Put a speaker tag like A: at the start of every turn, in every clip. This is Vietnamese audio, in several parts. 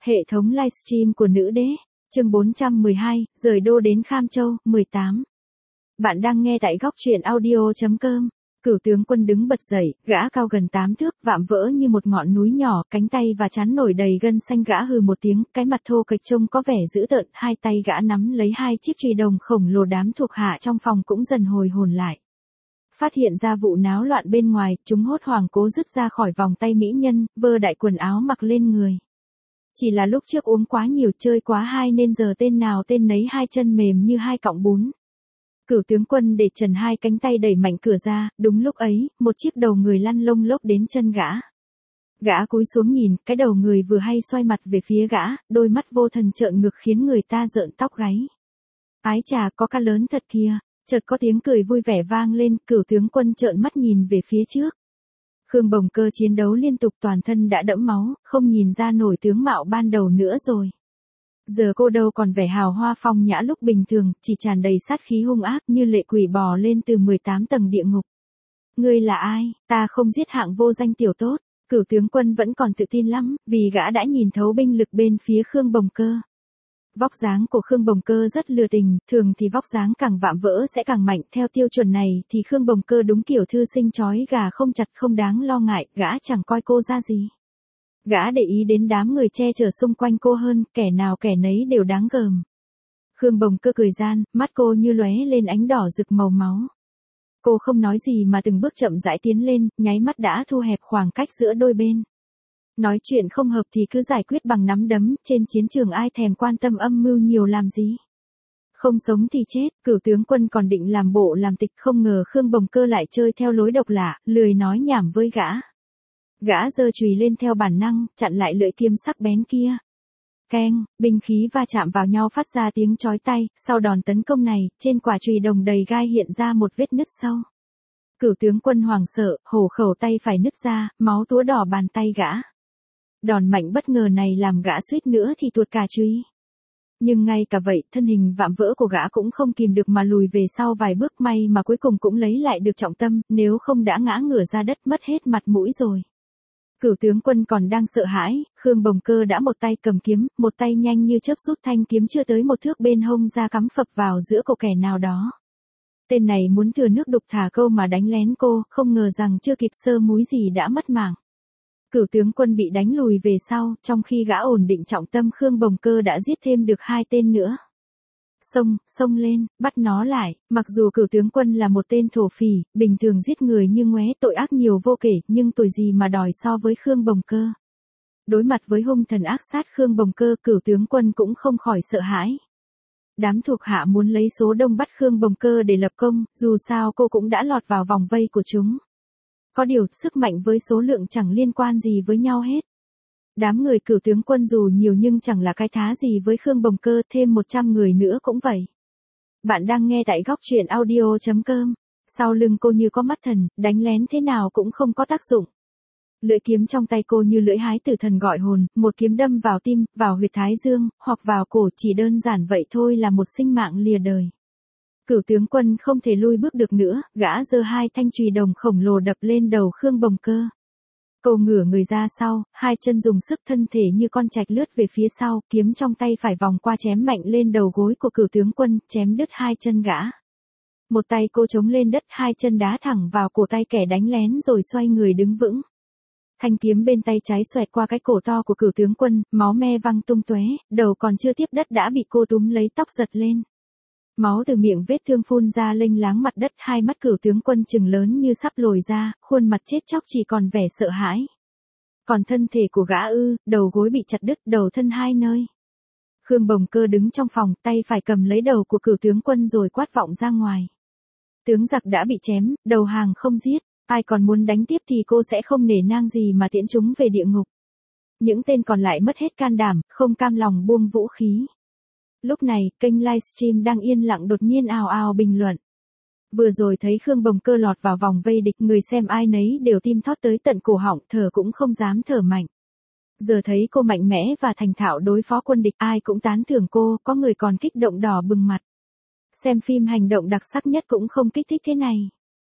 A: Hệ thống livestream của nữ đế, chương 412, rời đô đến Kham Châu, 18. Bạn đang nghe tại góc truyện audio.com. Cửu tướng quân đứng bật dậy, gã cao gần 8 thước, vạm vỡ như một ngọn núi nhỏ, cánh tay và trán nổi đầy gân xanh. Gã hừ một tiếng, cái mặt thô kệch trông có vẻ dữ tợn, hai tay gã nắm lấy hai chiếc chùy đồng khổng lồ. Đám thuộc hạ trong phòng cũng dần hồi hồn lại. Phát hiện ra vụ náo loạn bên ngoài, chúng hốt hoảng cố dứt ra khỏi vòng tay mỹ nhân, vơ đại quần áo mặc lên người. Chỉ là lúc trước uống quá nhiều, chơi quá hay nên giờ tên nào tên nấy, hai chân mềm như hai cọng bún. Cửu tướng quân để trần hai cánh tay đẩy mạnh cửa ra, đúng lúc ấy, một chiếc đầu người lăn lông lốc đến chân gã. Gã cúi xuống nhìn, cái đầu người vừa hay xoay mặt về phía gã, đôi mắt vô thần trợn ngược khiến người ta rợn tóc gáy. Ái chà, có cá lớn thật kìa. Chợt có tiếng cười vui vẻ vang lên, cửu tướng quân trợn mắt nhìn về phía trước. Khương Bồng Cơ chiến đấu liên tục, toàn thân đã đẫm máu, không nhìn ra nổi tướng mạo ban đầu nữa rồi. Giờ cô đâu còn vẻ hào hoa phong nhã lúc bình thường, chỉ tràn đầy sát khí hung ác như lệ quỷ bò lên từ 18 tầng địa ngục. Ngươi là ai? Ta không giết hạng vô danh tiểu tốt. Cửu tướng quân vẫn còn tự tin lắm, vì gã đã nhìn thấu binh lực bên phía Khương Bồng Cơ. Vóc dáng của Khương Bồng Cơ rất lừa tình, thường thì vóc dáng càng vạm vỡ sẽ càng mạnh, theo tiêu chuẩn này thì Khương Bồng Cơ đúng kiểu thư sinh chói gà không chặt, không đáng lo ngại, gã chẳng coi cô ra gì. Gã để ý đến đám người che chở xung quanh cô hơn, kẻ nào kẻ nấy đều đáng gờm. Khương Bồng Cơ cười gian, mắt cô như lóe lên ánh đỏ rực màu máu. Cô không nói gì mà từng bước chậm rãi tiến lên, nháy mắt đã thu hẹp khoảng cách giữa đôi bên. Nói chuyện không hợp thì cứ giải quyết bằng nắm đấm, trên chiến trường ai thèm quan tâm âm mưu nhiều làm gì. Không sống thì chết, cửu tướng quân còn định làm bộ làm tịch, không ngờ Khương Bồng Cơ lại chơi theo lối độc lạ, lười nói nhảm với gã. Gã giơ chùy lên theo bản năng, chặn lại lưỡi kiếm sắc bén kia. Keng, binh khí va chạm vào nhau phát ra tiếng chói tai, sau đòn tấn công này, trên quả chùy đồng đầy gai hiện ra một vết nứt sâu. Cửu tướng quân hoảng sợ, hổ khẩu tay phải nứt ra, máu túa đỏ bàn tay gã. Đòn mạnh bất ngờ này làm gã suýt nữa thì tuột cả chùy. Nhưng ngay cả vậy, thân hình vạm vỡ của gã cũng không kìm được mà lùi về sau vài bước, may mà cuối cùng cũng lấy lại được trọng tâm, nếu không đã ngã ngửa ra đất mất hết mặt mũi rồi. Cửu tướng quân còn đang sợ hãi, Khương Bồng Cơ đã một tay cầm kiếm, một tay nhanh như chớp rút thanh kiếm chưa tới một thước bên hông ra cắm phập vào giữa cổ kẻ nào đó. Tên này muốn thừa nước đục thả câu mà đánh lén cô, không ngờ rằng chưa kịp sơ múi gì đã mất mạng. Cửu tướng quân bị đánh lùi về sau, trong khi gã ổn định trọng tâm, Khương Bồng Cơ đã giết thêm được hai tên nữa. Xông lên, bắt nó lại. Mặc dù cửu tướng quân là một tên thổ phỉ, bình thường giết người như ngoé, tội ác nhiều vô kể, nhưng tội gì mà đòi so với Khương Bồng Cơ. Đối mặt với hung thần ác sát Khương Bồng Cơ, cửu tướng quân cũng không khỏi sợ hãi. Đám thuộc hạ muốn lấy số đông bắt Khương Bồng Cơ để lập công, dù sao cô cũng đã lọt vào vòng vây của chúng. Có điều, sức mạnh với số lượng chẳng liên quan gì với nhau hết. Đám người cửu tướng quân dù nhiều nhưng chẳng là cái thá gì với Khương Bồng Cơ, thêm 100 người nữa cũng vậy. Bạn đang nghe tại góc truyện audio.com. Sau lưng cô như có mắt thần, đánh lén thế nào cũng không có tác dụng. Lưỡi kiếm trong tay cô như lưỡi hái tử thần gọi hồn, một kiếm đâm vào tim, vào huyệt thái dương, hoặc vào cổ, chỉ đơn giản vậy thôi là một sinh mạng lìa đời. Cửu tướng quân không thể lui bước được nữa, gã giơ hai thanh chùy đồng khổng lồ đập lên đầu Khương Bồng Cơ. Cô ngửa người ra sau, hai chân dùng sức, thân thể như con trạch lướt về phía sau, kiếm trong tay phải vòng qua chém mạnh lên đầu gối của cửu tướng quân, chém đứt hai chân gã. Một tay cô chống lên đất, hai chân đá thẳng vào cổ tay kẻ đánh lén rồi xoay người đứng vững. Thanh kiếm bên tay trái xoẹt qua cái cổ to của cửu tướng quân, máu me văng tung tóe, đầu còn chưa tiếp đất đã bị cô túm lấy tóc giật lên. Máu từ miệng vết thương phun ra lênh láng mặt đất, hai mắt cửu tướng quân trừng lớn như sắp lồi ra, khuôn mặt chết chóc chỉ còn vẻ sợ hãi. Còn thân thể của gã đầu gối bị chặt đứt, đầu thân hai nơi. Khương Bồng Cơ đứng trong phòng, tay phải cầm lấy đầu của cửu tướng quân rồi quát vọng ra ngoài. Tướng giặc đã bị chém, đầu hàng không giết, ai còn muốn đánh tiếp thì cô sẽ không nể nang gì mà tiễn chúng về địa ngục. Những tên còn lại mất hết can đảm, không cam lòng buông vũ khí. Lúc này, kênh livestream đang yên lặng đột nhiên ào ào bình luận. Vừa rồi thấy Khương Bồng Cơ lọt vào vòng vây địch, người xem ai nấy đều tim thót tới tận cổ họng, thở cũng không dám thở mạnh. Giờ thấy cô mạnh mẽ và thành thạo đối phó quân địch, ai cũng tán thưởng cô, có người còn kích động đỏ bừng mặt. Xem phim hành động đặc sắc nhất cũng không kích thích thế này.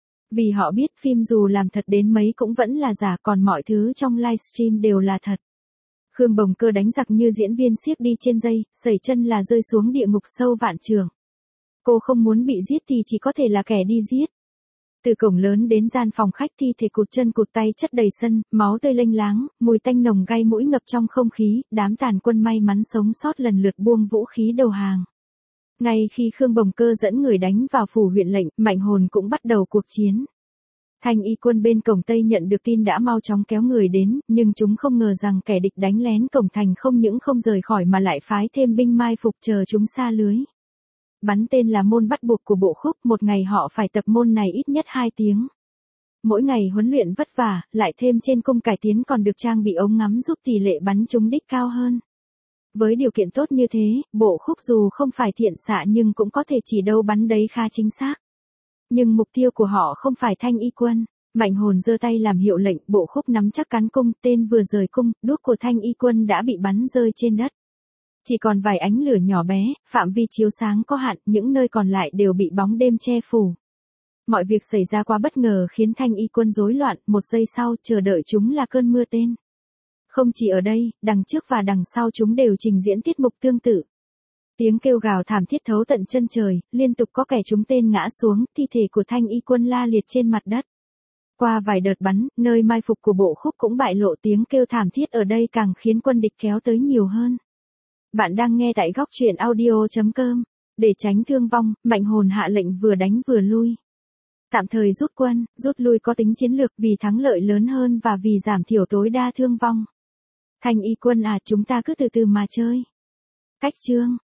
A: Vì họ biết phim dù làm thật đến mấy cũng vẫn là giả, còn mọi thứ trong livestream đều là thật. Khương Bồng Cơ đánh giặc như diễn viên xiếc đi trên dây, sẩy chân là rơi xuống địa ngục sâu vạn trượng. Cô không muốn bị giết thì chỉ có thể là kẻ đi giết. Từ cổng lớn đến gian phòng khách thi thể cụt chân cụt tay chất đầy sân, máu tươi lênh láng, mùi tanh nồng gai mũi ngập trong không khí, đám tàn quân may mắn sống sót lần lượt buông vũ khí đầu hàng. Ngay khi Khương Bồng Cơ dẫn người đánh vào phủ huyện lệnh, Mạnh Hồn cũng bắt đầu cuộc chiến. Thanh y quân bên cổng Tây nhận được tin đã mau chóng kéo người đến, nhưng chúng không ngờ rằng kẻ địch đánh lén cổng thành không những không rời khỏi mà lại phái thêm binh mai phục chờ chúng xa lưới. Bắn tên là môn bắt buộc của bộ khúc, một ngày họ phải tập môn này ít nhất 2 tiếng. Mỗi ngày huấn luyện vất vả, lại thêm trên cung cải tiến còn được trang bị ống ngắm giúp tỷ lệ bắn trúng đích cao hơn. Với điều kiện tốt như thế, bộ khúc dù không phải thiện xạ nhưng cũng có thể chỉ đâu bắn đấy khá chính xác. Nhưng mục tiêu của họ không phải Thanh y quân. Mạnh Hồn giơ tay làm hiệu lệnh, bộ khúc nắm chắc cán cung, tên vừa rời cung, đuốc của Thanh y quân đã bị bắn rơi trên đất. Chỉ còn vài ánh lửa nhỏ bé, phạm vi chiếu sáng có hạn, những nơi còn lại đều bị bóng đêm che phủ. Mọi việc xảy ra quá bất ngờ khiến Thanh y quân rối loạn, một giây sau chờ đợi chúng là cơn mưa tên. Không chỉ ở đây, đằng trước và đằng sau chúng đều trình diễn tiết mục tương tự. Tiếng kêu gào thảm thiết thấu tận chân trời, liên tục có kẻ trúng tên ngã xuống, thi thể của Thanh y quân la liệt trên mặt đất. Qua vài đợt bắn, nơi mai phục của bộ khúc cũng bại lộ, tiếng kêu thảm thiết ở đây càng khiến quân địch kéo tới nhiều hơn. Bạn đang nghe tại góc truyện audio.com. Để tránh thương vong, Mạnh Hồn hạ lệnh vừa đánh vừa lui. Tạm thời rút quân, rút lui có tính chiến lược vì thắng lợi lớn hơn và vì giảm thiểu tối đa thương vong. Thanh y quân à, chúng ta cứ từ từ mà chơi. Cách chương